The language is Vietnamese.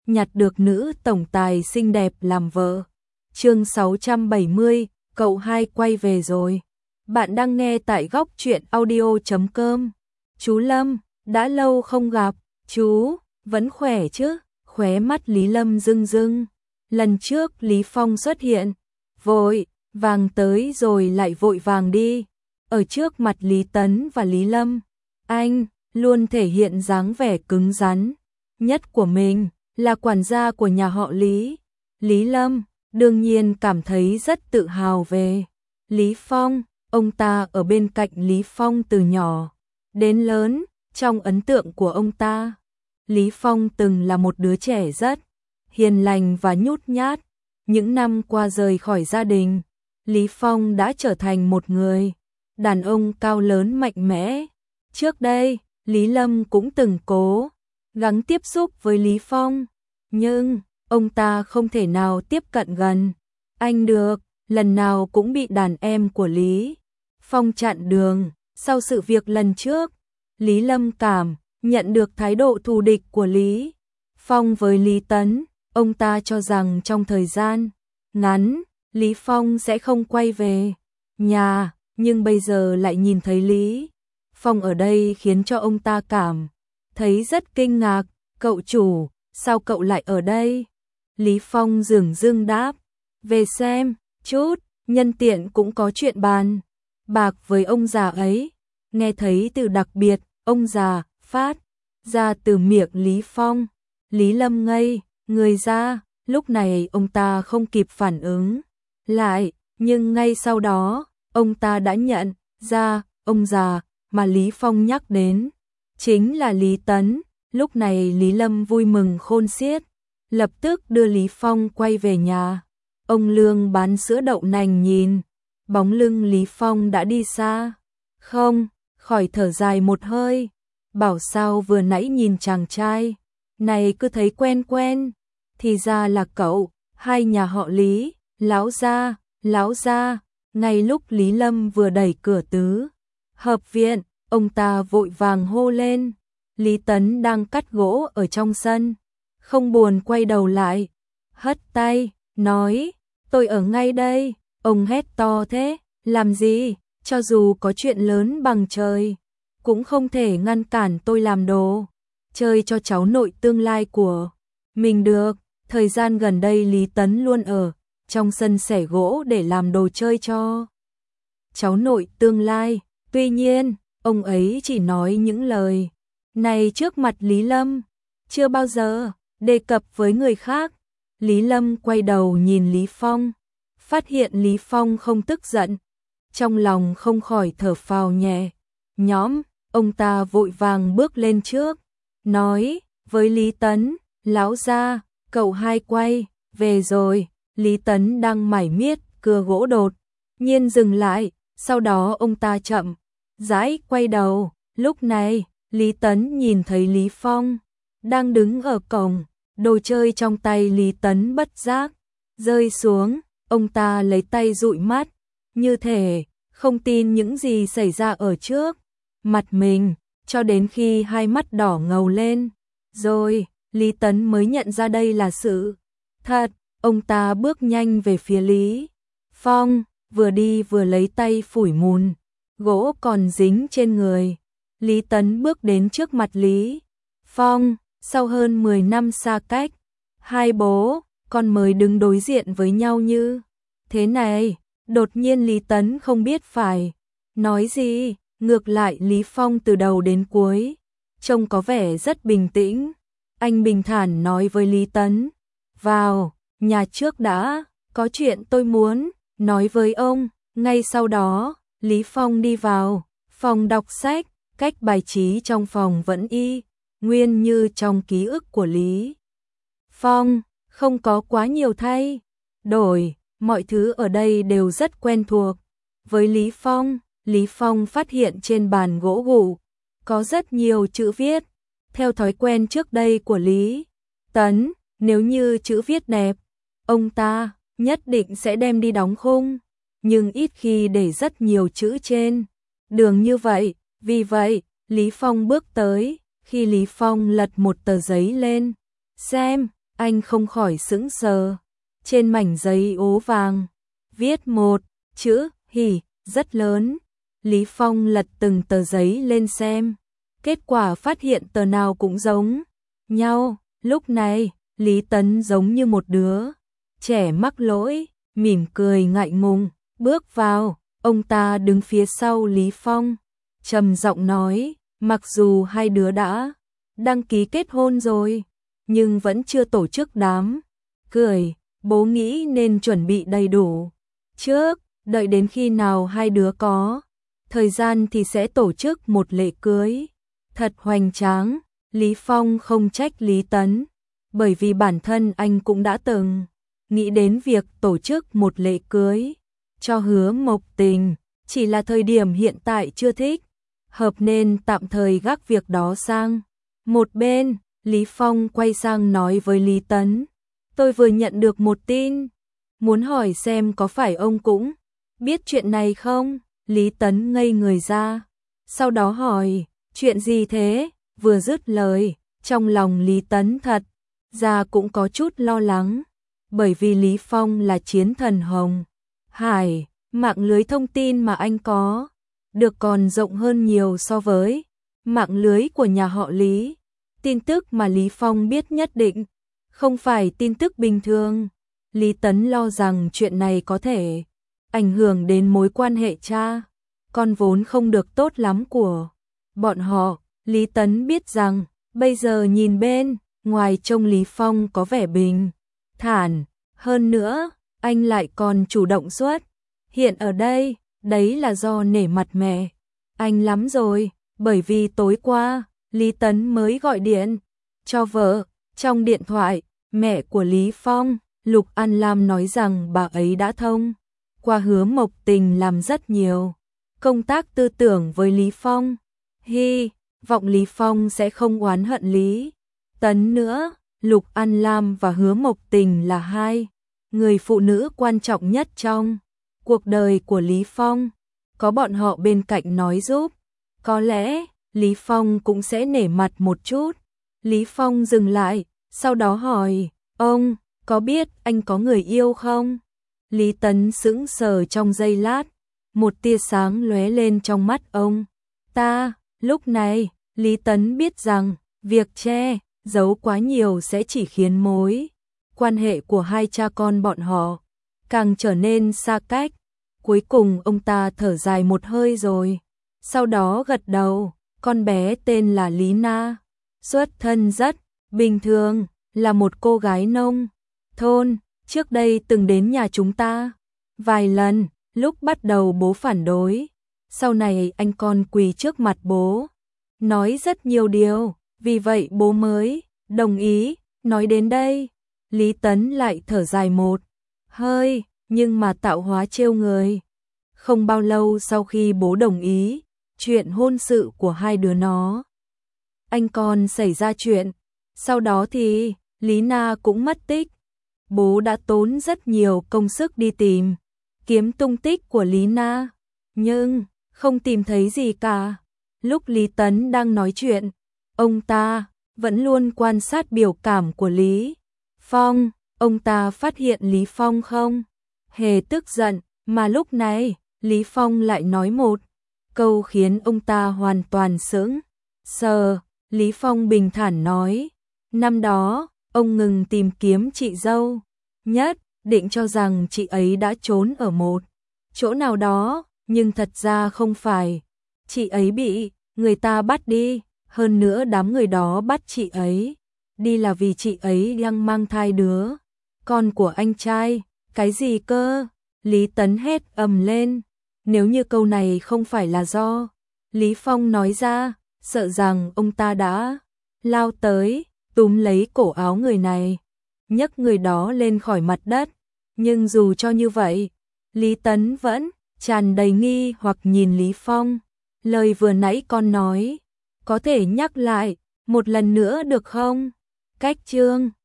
nhặt được nữ tổng tài xinh đẹp làm vợ. Chương 670, cậu hai quay về rồi. Bạn đang nghe tại góc truyện audio.com. Chú Lâm, đã lâu không gặp, chú, vẫn khỏe chứ? Khóe mắt Lý Lâm rưng rưng. Lần trước Lý Phong xuất hiện, vội vàng tới rồi lại vội vàng đi. Ở trước mặt Lý Tấn và Lý Lâm, anh luôn thể hiện dáng vẻ cứng rắn nhất của mình, là quản gia của nhà họ Lý. Lý Lâm đương nhiên cảm thấy rất tự hào về Lý Phong, ông ta ở bên cạnh Lý Phong từ nhỏ đến lớn. Trong ấn tượng của ông ta, Lý Phong từng là một đứa trẻ rất hiền lành và nhút nhát. Những năm qua rời khỏi gia đình, Lý Phong đã trở thành một người đàn ông cao lớn mạnh mẽ. Trước đây, Lý Lâm cũng từng cố gắng tiếp xúc với Lý Phong, nhưng ông ta không thể nào tiếp cận gần anh được, lần nào cũng bị đàn em của Lý Phong chặn đường. Sau sự việc lần trước, Lý Lâm cảm nhận được thái độ thù địch của Lý Phong với Lý Tấn. Ông ta cho rằng trong thời gian ngắn, Lý Phong sẽ không quay về nhà, nhưng bây giờ lại nhìn thấy Lý Phong ở đây khiến cho ông ta cảm thấy rất kinh ngạc. Cậu chủ, sao cậu lại ở đây? Lý Phong dửng dưng đáp, về xem chút, nhân tiện cũng có chuyện bàn bạc với ông già ấy. Nghe thấy từ đặc biệt, ông già, phát ra từ miệng Lý Phong. Lý Lâm ngây người ra, lúc này ông ta không kịp phản ứng lại, nhưng ngay sau đó, ông ta đã nhận ra ông già mà Lý Phong nhắc đến chính là Lý Tấn. Lúc này Lý Lâm vui mừng khôn xiết, lập tức đưa Lý Phong quay về nhà. Ông Lương bán sữa đậu nành nhìn bóng lưng Lý Phong đã đi xa, không khỏi thở dài một hơi, bảo sao vừa nãy nhìn chàng trai này cứ thấy quen quen, thì ra là cậu. Hai nhà họ Lý, lão gia. Ngay lúc Lý Lâm vừa đẩy cửa tứ hợp viện, ông ta vội vàng hô lên. Lý Tấn đang cắt gỗ ở trong sân, không buồn quay đầu lại, hất tay, nói, tôi ở ngay đây. Ông hét to thế, làm gì? Cho dù có chuyện lớn bằng trời, cũng không thể ngăn cản tôi làm đồ chơi cho cháu nội tương lai của mình được. Thời gian gần đây Lý Tấn luôn ở trong sân xẻ gỗ để làm đồ chơi cho cháu nội tương lai. Tuy nhiên, ông ấy chỉ nói những lời này trước mặt Lý Lâm, chưa bao giờ đề cập với người khác. Lý Lâm quay đầu nhìn Lý Phong, phát hiện Lý Phong không tức giận, trong lòng không khỏi thở phào nhẹ nhõm. Ông ta vội vàng bước lên trước, nói với Lý Tấn, lão gia, cậu hai quay về rồi. Lý Tấn đang mải miết cưa gỗ đột nhiên dừng lại, sau đó ông ta chậm rãi quay đầu. Lúc này, Lý Tấn nhìn thấy Lý Phong đang đứng ở cổng, đồ chơi trong tay Lý Tấn bất giác rơi xuống. Ông ta lấy tay dụi mắt, như thể không tin những gì xảy ra ở trước mặt mình, cho đến khi hai mắt đỏ ngầu lên rồi, Lý Tấn mới nhận ra đây là sự thật. Ông ta bước nhanh về phía Lý Phong, vừa đi vừa lấy tay phủi mùn gỗ còn dính trên người. Lý Tấn bước đến trước mặt Lý Phong, sau hơn 10 năm xa cách, hai bố con mới đứng đối diện với nhau như thế này. Đột nhiên Lý Tấn không biết phải nói gì, ngược lại Lý Phong từ đầu đến cuối trông có vẻ rất bình tĩnh. Anh bình thản nói với Lý Tấn, vào nhà trước đã, có chuyện tôi muốn nói với ông. Ngay sau đó, Lý Phong đi vào phòng đọc sách, cách bài trí trong phòng vẫn y nguyên như trong ký ức của Lý Phong, không có quá nhiều thay đổi, mọi thứ ở đây đều rất quen thuộc với Lý Phong. Lý Phong phát hiện trên bàn gỗ gụ có rất nhiều chữ viết, theo thói quen trước đây của Lý Tấn, nếu như chữ viết đẹp, ông ta nhất định sẽ đem đi đóng khung, nhưng ít khi để rất nhiều chữ trên đường như vậy. Vì vậy, Lý Phong bước tới, khi Lý Phong lật một tờ giấy lên xem, Anh không khỏi sững sờ. Trên mảnh giấy ố vàng, viết một chữ hỉ rất lớn. Lý Phong lật từng tờ giấy lên xem. Kết quả phát hiện tờ nào cũng giống nhau. Lúc này, Lý Tấn giống như một đứa trẻ mắc lỗi, mỉm cười ngại ngùng, bước vào. Ông ta đứng phía sau Lý Phong, trầm giọng nói, mặc dù hai đứa đã đăng ký kết hôn rồi, nhưng vẫn chưa tổ chức đám cưới, bố nghĩ nên chuẩn bị đầy đủ trước, đợi đến khi nào hai đứa có thời gian thì sẽ tổ chức một lễ cưới thật hoành tráng. Lý Phong không trách Lý Tấn, bởi vì bản thân anh cũng đã từng nghĩ đến việc tổ chức một lễ cưới cho Hứa Mộc Tình, chỉ là thời điểm hiện tại chưa thích hợp nên tạm thời gác việc đó sang một bên. Lý Phong quay sang nói với Lý Tấn, tôi vừa nhận được một tin, muốn hỏi xem có phải ông cũng biết chuyện này không? Lý Tấn ngây người ra, sau đó hỏi, chuyện gì thế? Vừa dứt lời, trong lòng Lý Tấn thật ra cũng có chút lo lắng, bởi vì Lý Phong là chiến thần Hồng Hải, mạng lưới thông tin mà anh có được còn rộng hơn nhiều so với mạng lưới của nhà họ Lý. Tin tức mà Lý Phong biết nhất định không phải tin tức bình thường. Lý Tấn lo rằng chuyện này có thể ảnh hưởng đến mối quan hệ cha con vốn không được tốt lắm của bọn họ. Lý Tấn biết rằng bây giờ nhìn bên ngoài trông Lý Phong có vẻ bình thản, hơn nữa anh lại còn chủ động xuất hiện ở đây, đấy là do nể mặt mẹ anh lắm rồi, bởi vì tối qua Lý Tấn mới gọi điện cho vợ. Trong điện thoại, mẹ của Lý Phong, Lục An Lam nói rằng bà ấy đã thông qua Hứa Mộc Tình làm rất nhiều công tác tư tưởng với Lý Phong. Hy vọng Lý Phong sẽ không oán hận Lý Tấn nữa. Lục An Lam và Hứa Mộc Tình là hai người phụ nữ quan trọng nhất trong cuộc đời của Lý Phong. Có bọn họ bên cạnh nói giúp, có lẽ Lý Phong cũng sẽ nể mặt một chút. Lý Phong dừng lại, sau đó hỏi, ông có biết anh có người yêu không? Lý Tấn sững sờ trong giây lát, một tia sáng lóe lên trong mắt ông ta. Lúc này, Lý Tấn biết rằng việc che giấu quá nhiều sẽ chỉ khiến mối quan hệ của hai cha con bọn họ càng trở nên xa cách. Cuối cùng ông ta thở dài một hơi rồi, sau đó gật đầu. Con bé tên là Lý Na, xuất thân rất bình thường, là một cô gái nông thôn, trước đây từng đến nhà chúng ta vài lần. Lúc bắt đầu bố phản đối, sau này anh con quỳ trước mặt bố, nói rất nhiều điều, vì vậy bố mới đồng ý. Nói đến đây, Lý Tấn lại thở dài một hơi, nhưng mà tạo hóa trêu người. Không bao lâu sau khi bố đồng ý chuyện hôn sự của hai đứa nó, anh con xảy ra chuyện. Sau đó thì Lý Na cũng mất tích. Bố đã tốn rất nhiều công sức đi tìm kiếm tung tích của Lý Na, nhưng không tìm thấy gì cả. Lúc Lý Tấn đang nói chuyện, ông ta vẫn luôn quan sát biểu cảm của Lý Phong. Ông ta phát hiện Lý Phong không hề tức giận, mà lúc này Lý Phong lại nói một câu khiến ông ta hoàn toàn sững sờ. Lý Phong bình thản nói, năm đó ông ngừng tìm kiếm chị dâu, nhất định cho rằng chị ấy đã trốn ở một chỗ nào đó, nhưng thật ra không phải. Chị ấy bị người ta bắt đi, hơn nữa đám người đó bắt chị ấy đi là vì chị ấy đang mang thai đứa con của anh trai. Cái gì cơ? Lý Tấn hét ầm lên. Nếu như câu này không phải là do Lý Phong nói ra, sợ rằng ông ta đã lao tới, túm lấy cổ áo người này, nhấc người đó lên khỏi mặt đất. Nhưng dù cho như vậy, Lý Tấn vẫn tràn đầy nghi hoặc nhìn Lý Phong. Lời vừa nãy con nói, có thể nhắc lại một lần nữa được không? Cách chương